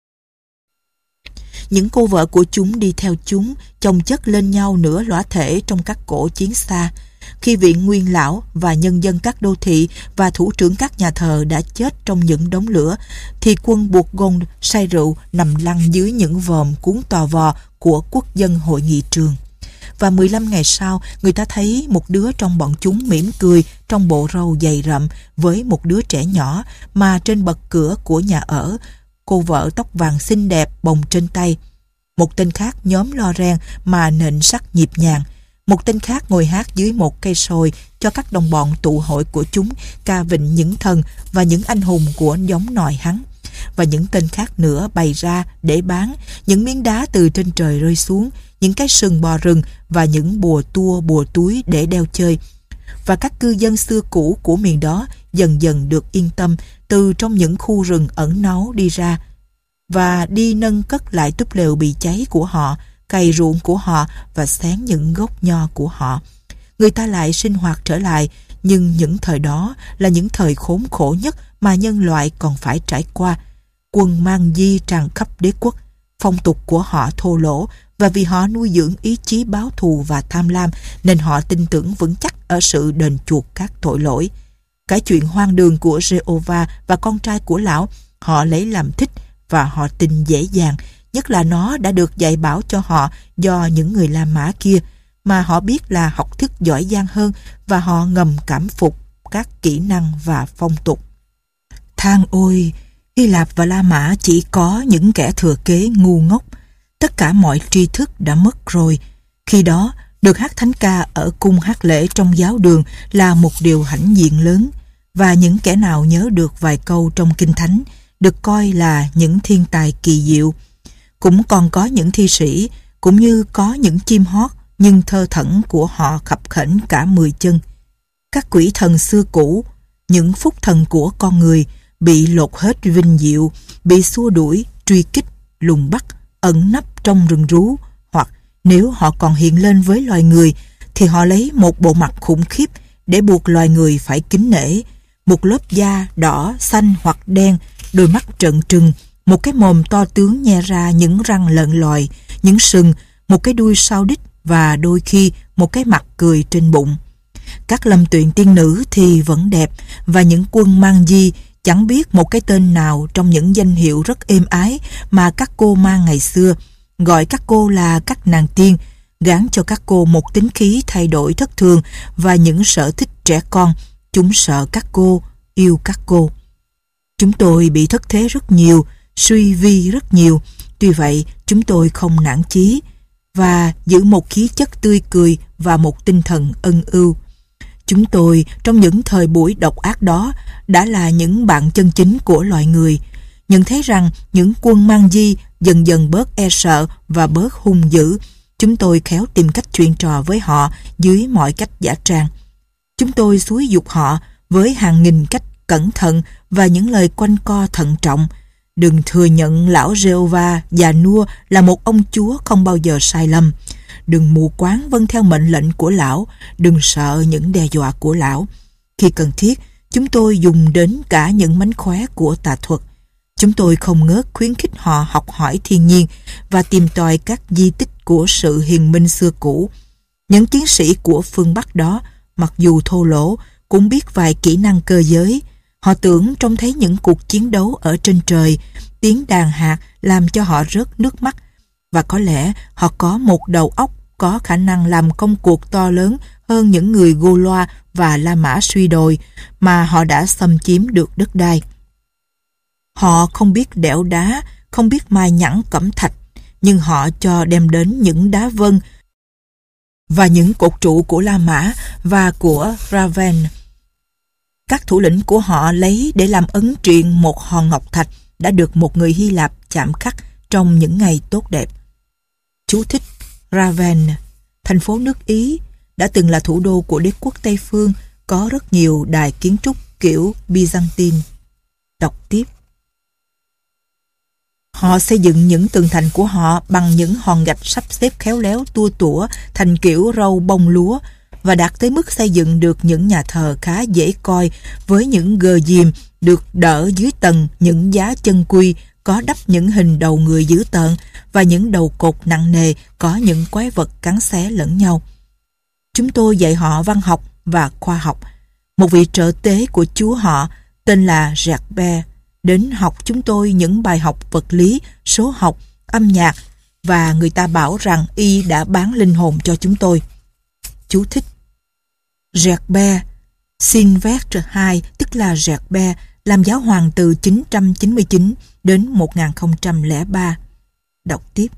Những cô vợ của chúng đi theo chúng, chồng chất lên nhau nửa lõa thể trong các cổ chiến xa. Khi viện nguyên lão và nhân dân các đô thị và thủ trưởng các nhà thờ đã chết trong những đống lửa, thì quân Bourgogne say rượu nằm lăn dưới những vòm cuốn tò vò của quốc dân hội nghị trường. Và mười lăm ngày sau, người ta thấy một đứa trong bọn chúng mỉm cười trong bộ râu dày rậm với một đứa trẻ nhỏ mà trên bậc cửa của nhà ở, cô vợ tóc vàng xinh đẹp bồng trên tay. Một tên khác nhóm lo ren mà nện sắc nhịp nhàng. Một tên khác ngồi hát dưới một cây sồi cho các đồng bọn tụ hội của chúng ca vịnh những thần và những anh hùng của giống nòi hắn. Và những tên khác nữa bày ra để bán những miếng đá từ trên trời rơi xuống, những cái sừng bò rừng và những bùa tua bùa túi để đeo chơi. Và các cư dân xưa cũ của miền đó dần dần được yên tâm từ trong những khu rừng ẩn náu đi ra và đi nâng cất lại túp lều bị cháy của họ, cày ruộng của họ và xén những gốc nho của họ. Người ta lại sinh hoạt trở lại, nhưng những thời đó là những thời khốn khổ nhất mà nhân loại còn phải trải qua. Quân mang di tràn khắp đế quốc, phong tục của họ thô lỗ, và vì họ nuôi dưỡng ý chí báo thù và tham lam nên họ tin tưởng vững chắc ở sự đền chuộc các tội lỗi. Cái chuyện hoang đường của Jehovah và con trai của lão họ lấy làm thích và họ tin dễ dàng, nhất là nó đã được dạy bảo cho họ do những người La Mã kia, mà họ biết là học thức giỏi giang hơn và họ ngầm cảm phục các kỹ năng và phong tục. Than ôi, Hy Lạp và La Mã chỉ có những kẻ thừa kế ngu ngốc. Tất cả mọi tri thức đã mất rồi. Khi đó, được hát thánh ca ở cung hát lễ trong giáo đường là một điều hãnh diện lớn, và những kẻ nào nhớ được vài câu trong kinh thánh được coi là những thiên tài kỳ diệu. Cũng còn có những thi sĩ, cũng như có những chim hót, nhưng thơ thẩn của họ khập khểnh cả mười chân. Các quỷ thần xưa cũ, những phúc thần của con người, bị lột hết vinh diệu, bị xua đuổi, truy kích, lùng bắt, ẩn nấp trong rừng rú, hoặc nếu họ còn hiện lên với loài người, thì họ lấy một bộ mặt khủng khiếp để buộc loài người phải kính nể, một lớp da đỏ, xanh hoặc đen, đôi mắt trợn trừng, một cái mồm to tướng nhe ra những răng lợn lòi, những sừng, một cái đuôi sao đích và đôi khi một cái mặt cười trên bụng. Các lâm tuyển tiên nữ thì vẫn đẹp, và những quân mang di chẳng biết một cái tên nào trong những danh hiệu rất êm ái mà các cô mang ngày xưa, gọi các cô là các nàng tiên, gán cho các cô một tính khí thay đổi thất thường và những sở thích trẻ con. Chúng sợ các cô, yêu các cô. Chúng tôi bị thất thế rất nhiều, suy vi rất nhiều. Tuy vậy, chúng tôi không nản chí và giữ một khí chất tươi cười và một tinh thần ân ưu. Chúng tôi, trong những thời buổi độc ác đó, đã là những bạn chân chính của loài người. Nhận thấy rằng những quân mang di dần dần bớt e sợ và bớt hung dữ, chúng tôi khéo tìm cách chuyện trò với họ dưới mọi cách giả trang. Chúng tôi xúi giục họ với hàng nghìn cách cẩn thận và những lời quanh co thận trọng. Đừng thừa nhận lão Jehovah già nua là một ông chúa không bao giờ sai lầm. Đừng mù quáng vâng theo mệnh lệnh của lão, đừng sợ những đe dọa của lão. Khi cần thiết, chúng tôi dùng đến cả những mánh khóe của tà thuật. Chúng tôi không ngớt khuyến khích họ học hỏi thiên nhiên và tìm tòi các di tích của sự hiền minh xưa cũ. Những chiến sĩ của phương Bắc đó, mặc dù thô lỗ, cũng biết vài kỹ năng cơ giới. Họ tưởng trông thấy những cuộc chiến đấu ở trên trời, tiếng đàn hạt làm cho họ rớt nước mắt. Và có lẽ họ có một đầu óc có khả năng làm công cuộc to lớn hơn những người Gaulois và La Mã suy đồi mà họ đã xâm chiếm được đất đai. Họ không biết đẽo đá, không biết mài nhẵn cẩm thạch, nhưng họ cho đem đến những đá vân và những cột trụ của La Mã và của Raven. Các thủ lĩnh của họ lấy để làm ấn truyền một hòn ngọc thạch đã được một người Hy Lạp chạm khắc trong những ngày tốt đẹp. Chú thích: Raven, thành phố nước Ý, đã từng là thủ đô của đế quốc Tây Phương, có rất nhiều đài kiến trúc kiểu Byzantine. Đọc tiếp. Họ xây dựng những tường thành của họ bằng những hòn gạch sắp xếp khéo léo tua tủa thành kiểu râu bông lúa, và đạt tới mức xây dựng được những nhà thờ khá dễ coi với những gờ diềm được đỡ dưới tầng những giá chân quy có đắp những hình đầu người dữ tợn và những đầu cột nặng nề có những quái vật cắn xé lẫn nhau. Chúng tôi dạy họ văn học và khoa học. Một vị trợ tế của chúa họ tên là Gerbert đến học chúng tôi những bài học vật lý, số học, âm nhạc, và người ta bảo rằng y đã bán linh hồn cho chúng tôi. Chú thích: Gerbert Sylvestre hai, tức là Gerbert, làm giáo hoàng từ chín trăm chín mươi chín đến một nghìn không trăm lẻ ba. Đọc tiếp.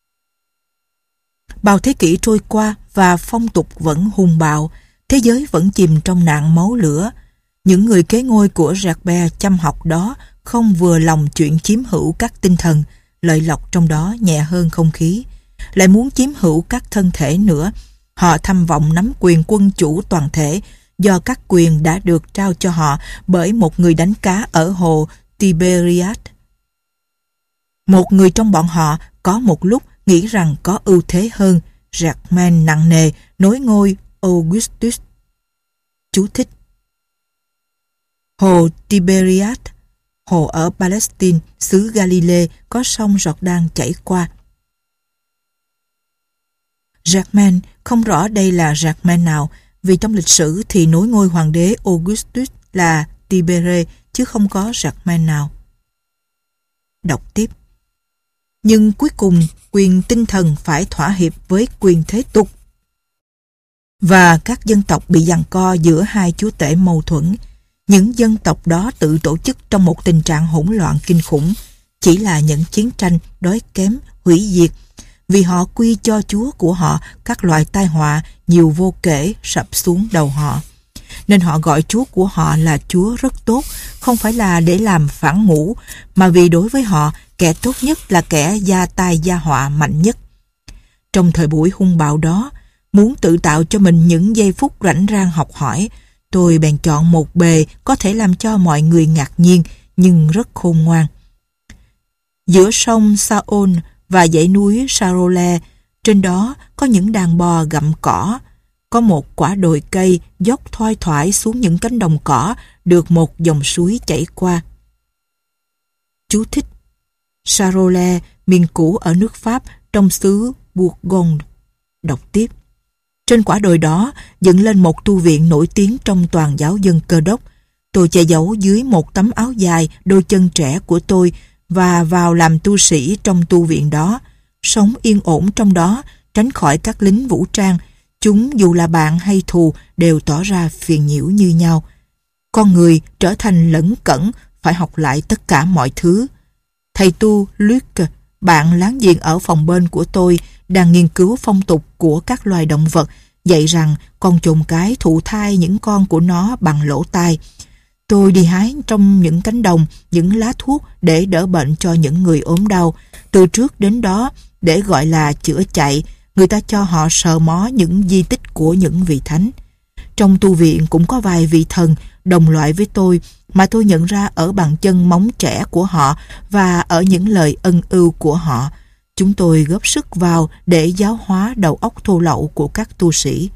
Bao thế kỷ trôi qua và phong tục vẫn hung bạo, thế giới vẫn chìm trong nạn máu lửa. Những người kế ngôi của Gerbert chăm học đó không vừa lòng chuyện chiếm hữu các tinh thần, lợi lộc trong đó nhẹ hơn không khí, lại muốn chiếm hữu các thân thể nữa. Họ tham vọng nắm quyền quân chủ toàn thể do các quyền đã được trao cho họ bởi một người đánh cá ở hồ Tiberias. Một người trong bọn họ có một lúc nghĩ rằng có ưu thế hơn. Germain nặng nề nối ngôi Augustus. Chú thích: Hồ Tiberias, hồ ở Palestine, xứ Galilee, có sông Jordan chảy qua. Germain không rõ đây là Germain nào, vì trong lịch sử thì nối ngôi hoàng đế Augustus là Tibere, chứ không có Germain nào. Đọc tiếp. Nhưng cuối cùng, quyền tinh thần phải thỏa hiệp với quyền thế tục. Và các dân tộc bị giằng co giữa hai chúa tể mâu thuẫn. Những dân tộc đó tự tổ chức trong một tình trạng hỗn loạn kinh khủng, chỉ là những chiến tranh, đói kém, hủy diệt, vì họ quy cho chúa của họ các loại tai họa nhiều vô kể sập xuống đầu họ. Nên họ gọi chúa của họ là chúa rất tốt, không phải là để làm phản ngũ, mà vì đối với họ, kẻ tốt nhất là kẻ gia tai gia họa mạnh nhất. Trong thời buổi hung bạo đó, muốn tự tạo cho mình những giây phút rảnh rang học hỏi, Tôi bèn chọn một bề có thể làm cho mọi người ngạc nhiên, nhưng rất khôn ngoan. Giữa sông Saône và dãy núi Charolais, trên đó có những đàn bò gặm cỏ. Có một quả đồi cây dốc thoai thoải xuống những cánh đồng cỏ, được một dòng suối chảy qua. Chú thích: Charolais, miền cũ ở nước Pháp, trong xứ Bourgogne. Đọc tiếp: trên quả đồi đó dựng lên một tu viện nổi tiếng trong toàn giáo dân Cơ Đốc. Tôi che giấu dưới một tấm áo dài đôi chân trẻ của tôi và vào làm tu sĩ trong tu viện đó, sống yên ổn trong đó, tránh khỏi các lính vũ trang. Chúng dù là bạn hay thù đều tỏ ra phiền nhiễu như nhau. Con người trở thành lẫn cẩn, phải học lại tất cả mọi thứ. Thầy tu Luc, bạn láng giềng ở phòng bên của tôi, đang nghiên cứu phong tục của các loài động vật, dạy rằng con trồn cái thụ thai những con của nó bằng lỗ tai. Tôi đi hái trong những cánh đồng những lá thuốc để đỡ bệnh cho những người ốm đau. Từ trước đến đó, để gọi là chữa chạy, người ta cho họ sờ mó những di tích của những vị thánh. Trong tu viện cũng có vài vị thần đồng loại với tôi mà tôi nhận ra ở bàn chân móng trẻ của họ và ở những lời ân ưu của họ. Chúng tôi góp sức vào để giáo hóa đầu óc thô lậu của các tu sĩ.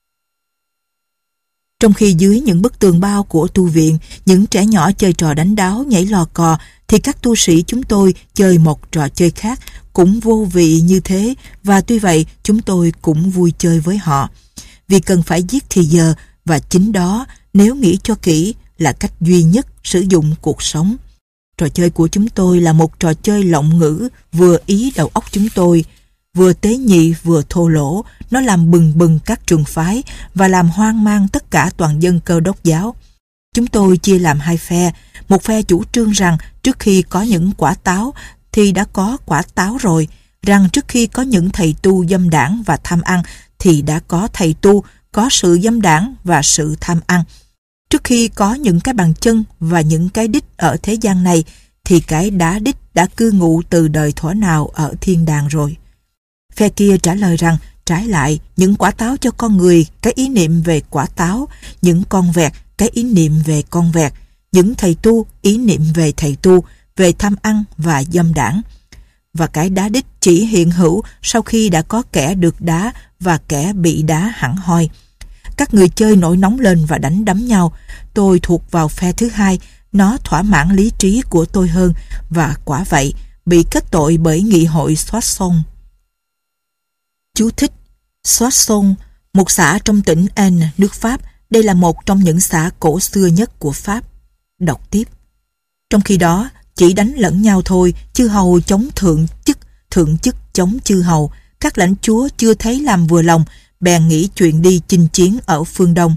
Trong khi dưới những bức tường bao của tu viện, những trẻ nhỏ chơi trò đánh đáo, nhảy lò cò, thì các tu sĩ chúng tôi chơi một trò chơi khác, cũng vô vị như thế, và tuy vậy chúng tôi cũng vui chơi với họ. Vì cần phải giết thì giờ, và chính đó, nếu nghĩ cho kỹ, là cách duy nhất sử dụng cuộc sống. Trò chơi của chúng tôi là một trò chơi lộng ngữ, vừa ý đầu óc chúng tôi, vừa tế nhị vừa thô lỗ. Nó làm bừng bừng các trường phái và làm hoang mang tất cả toàn dân Cơ Đốc giáo. Chúng tôi chia làm hai phe. Một phe chủ trương rằng trước khi có những quả táo thì đã có quả táo rồi, rằng trước khi có những thầy tu dâm đảng và tham ăn thì đã có thầy tu có sự dâm đảng và sự tham ăn. Trước khi có những cái bàn chân và những cái đích ở thế gian này thì cái đá đích đã cư ngụ từ đời thuở nào ở thiên đàng rồi. Phe kia trả lời rằng trái lại, những quả táo cho con người cái ý niệm về quả táo, những con vẹt cái ý niệm về con vẹt, những thầy tu ý niệm về thầy tu, về tham ăn và dâm đảng. Và cái đá đích chỉ hiện hữu sau khi đã có kẻ được đá và kẻ bị đá hẳn hoi. Các người chơi nổi nóng lên và đánh đấm nhau. Tôi thuộc vào phe thứ hai, nó thỏa mãn lý trí của tôi hơn, và quả vậy bị kết tội bởi nghị hội Soissons. Chú thích: Soissons, một xã trong tỉnh Aisne, nước Pháp. Đây là một trong những xã cổ xưa nhất của Pháp. Đọc tiếp: trong khi đó, chỉ đánh lẫn nhau thôi, chư hầu chống thượng chức, thượng chức chống chư hầu. Các lãnh chúa chưa thấy làm vừa lòng, bèn nghĩ chuyện đi chinh chiến ở phương Đông.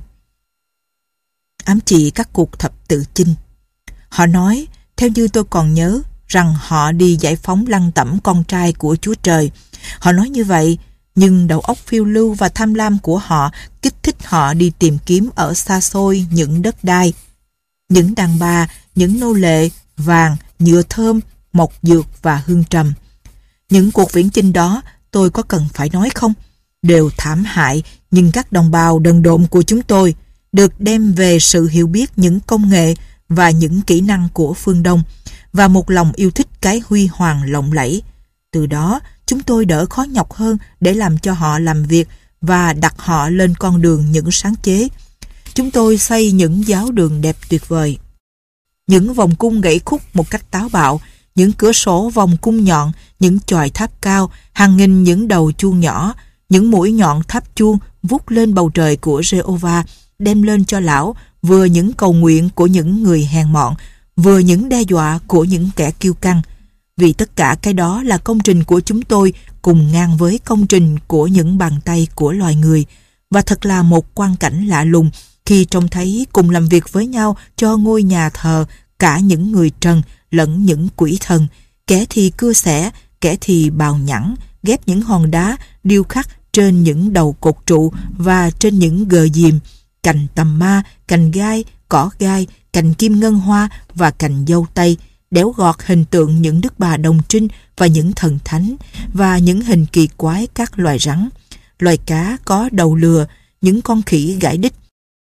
Ám chỉ các cuộc thập tự chinh. Họ nói, theo như tôi còn nhớ, rằng họ đi giải phóng Lăng Tẩm, con trai của Chúa Trời. Họ nói như vậy, nhưng đầu óc phiêu lưu và tham lam của họ kích thích họ đi tìm kiếm ở xa xôi những đất đai, những đàn bà, những nô lệ, vàng, nhựa thơm, mộc dược và hương trầm. Những cuộc viễn chinh đó, tôi có cần phải nói không? Đều thảm hại, nhưng các đồng bào đần độn của chúng tôi được đem về sự hiểu biết những công nghệ và những kỹ năng của phương Đông và một lòng yêu thích cái huy hoàng lộng lẫy. Từ đó, chúng tôi đỡ khó nhọc hơn để làm cho họ làm việc và đặt họ lên con đường những sáng chế. Chúng tôi xây những giáo đường đẹp tuyệt vời, những vòng cung gãy khúc một cách táo bạo, những cửa sổ vòng cung nhọn, những chòi tháp cao, hàng nghìn những đầu chuông nhỏ, những mũi nhọn tháp chuông vút lên bầu trời của Jehovah, đem lên cho lão vừa những cầu nguyện của những người hèn mọn, vừa những đe dọa của những kẻ kiêu căng. Vì tất cả cái đó là công trình của chúng tôi, cùng ngang với công trình của những bàn tay của loài người. Và thật là một quang cảnh lạ lùng khi trông thấy cùng làm việc với nhau cho ngôi nhà thờ cả những người trần lẫn những quỷ thần, kẻ thì cưa xẻ, kẻ thì bào nhẵn, ghép những hòn đá điêu khắc trên những đầu cột trụ và trên những gờ diềm, cành tầm ma, cành gai, cỏ gai, cành kim ngân hoa và cành dâu tây, đẽo gọt hình tượng những đức bà đồng trinh và những thần thánh, và những hình kỳ quái các loài rắn, loài cá có đầu lừa, những con khỉ gãi đích,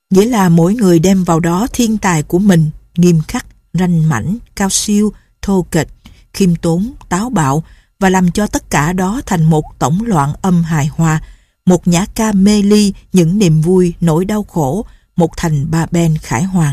Nghĩa là mỗi người đem vào đó thiên tài của mình, nghiêm khắc, ranh mãnh, cao siêu, thô kệch, khiêm tốn, táo bạo, và làm cho tất cả đó thành một tổng loạn âm hài hòa, một nhã ca mê ly những niềm vui, nỗi đau khổ, một thành Ba Ben khải hoàn.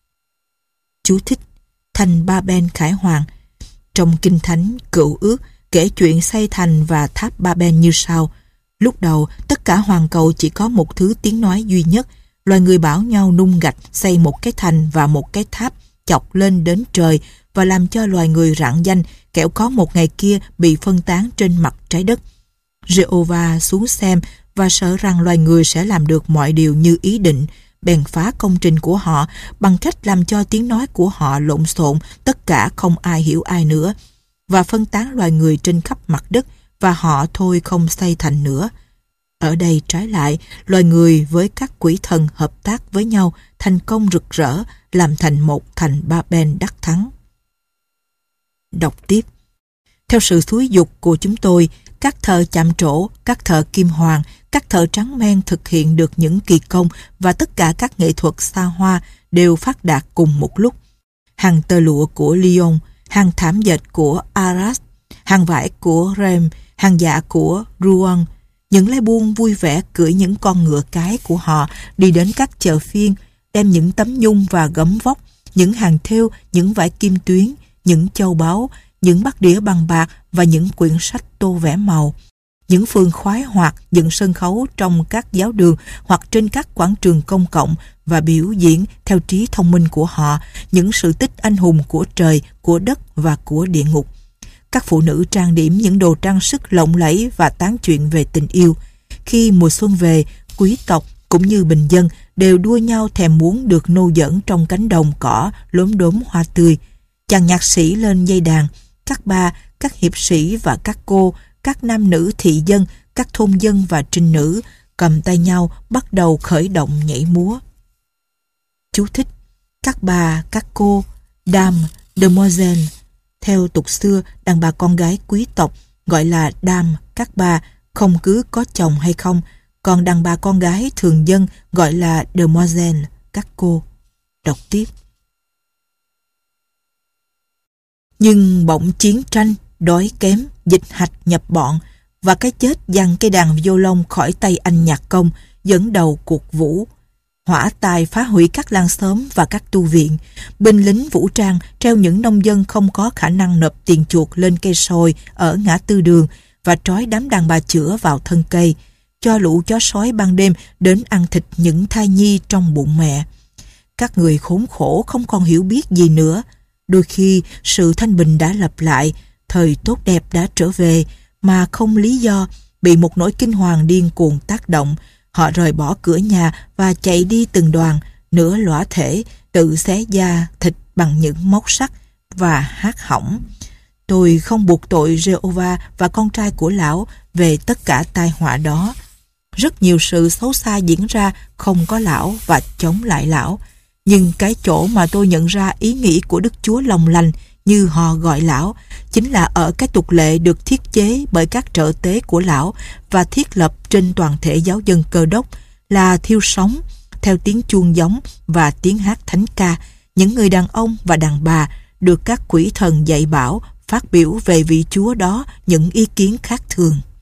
Chú thích: thành Ba Ben khải hoàn trong Kinh Thánh Cựu Ước kể chuyện xây thành và tháp Ba Ben như sau. Lúc đầu, tất cả hoàn cầu chỉ có một thứ tiếng nói duy nhất. Loài người bảo nhau nung gạch xây một cái thành và một cái tháp chọc lên đến trời và làm cho loài người rạng danh, kẻo có một ngày kia bị phân tán trên mặt trái đất. Jehovah xuống xem và sợ rằng loài người sẽ làm được mọi điều như ý định, bèn phá công trình của họ bằng cách làm cho tiếng nói của họ lộn xộn, tất cả không ai hiểu ai nữa, và phân tán loài người trên khắp mặt đất, và họ thôi không xây thành nữa. Ở đây trái lại, loài người với các quỷ thần hợp tác với nhau, thành công rực rỡ, làm thành một thành Ba Ben đắc thắng. Đọc tiếp. Theo sự xúi dục của chúng tôi, các thợ chạm trổ, các thợ kim hoàng, các thợ trắng men thực hiện được những kỳ công, và tất cả các nghệ thuật xa hoa đều phát đạt cùng một lúc. Hàng tơ lụa của Lyon, hàng thảm dệt của Arras, hàng vải của Reims, hàng dạ của Rouen. Những lái buôn vui vẻ cưỡi những con ngựa cái của họ đi đến các chợ phiên, đem những tấm nhung và gấm vóc, những hàng thêu, những vải kim tuyến, những châu báu, những bát đĩa bằng bạc và những quyển sách tô vẽ màu. Những phường khoái hoạt dựng sân khấu trong các giáo đường hoặc trên các quảng trường công cộng và biểu diễn theo trí thông minh của họ những sự tích anh hùng của trời, của đất và của địa ngục. Các phụ nữ trang điểm những đồ trang sức lộng lẫy và tán chuyện về tình yêu. Khi mùa xuân về, quý tộc cũng như bình dân đều đua nhau thèm muốn được nô dẫn trong cánh đồng cỏ lốm đốm hoa tươi. Chàng nhạc sĩ lên dây đàn, các bà, các hiệp sĩ và các cô, các nam nữ thị dân, các thôn dân và trinh nữ cầm tay nhau bắt đầu khởi động nhảy múa. Chú thích: các bà, các cô, dame, demoiselle. Theo tục xưa, đàn bà con gái quý tộc gọi là dame, các bà, không cứ có chồng hay không, còn đàn bà con gái thường dân gọi là demoiselle, các cô. Đọc tiếp. Nhưng bỗng chiến tranh, đói kém, dịch hạch nhập bọn và cái chết giằng cây đàn violon khỏi tay anh nhạc công dẫn đầu cuộc vũ. Hỏa tài phá hủy các làng xóm và các tu viện. Binh lính vũ trang treo những nông dân không có khả năng nộp tiền chuộc lên cây sồi ở ngã tư đường và trói đám đàn bà chữa vào thân cây, cho lũ chó sói ban đêm đến ăn thịt những thai nhi trong bụng mẹ. Các người khốn khổ không còn hiểu biết gì nữa. Đôi khi sự thanh bình đã lặp lại, thời tốt đẹp đã trở về, mà không lý do, bị một nỗi kinh hoàng điên cuồng tác động, họ rời bỏ cửa nhà và chạy đi từng đoàn, nửa lõa thể, tự xé da thịt bằng những móc sắt và hát hỏng. Tôi không buộc tội Jehovah và con trai của lão về tất cả tai họa đó. Rất nhiều sự xấu xa diễn ra không có lão và chống lại lão. Nhưng cái chỗ mà tôi nhận ra ý nghĩ của Đức Chúa lòng lành, như họ gọi lão, chính là ở cái tục lệ được thiết chế bởi các trợ tế của lão và thiết lập trên toàn thể giáo dân Cơ Đốc, là thiêu sống theo tiếng chuông giống và tiếng hát thánh ca. Những người đàn ông và đàn bà được các quỷ thần dạy bảo phát biểu về vị Chúa đó những ý kiến khác thường.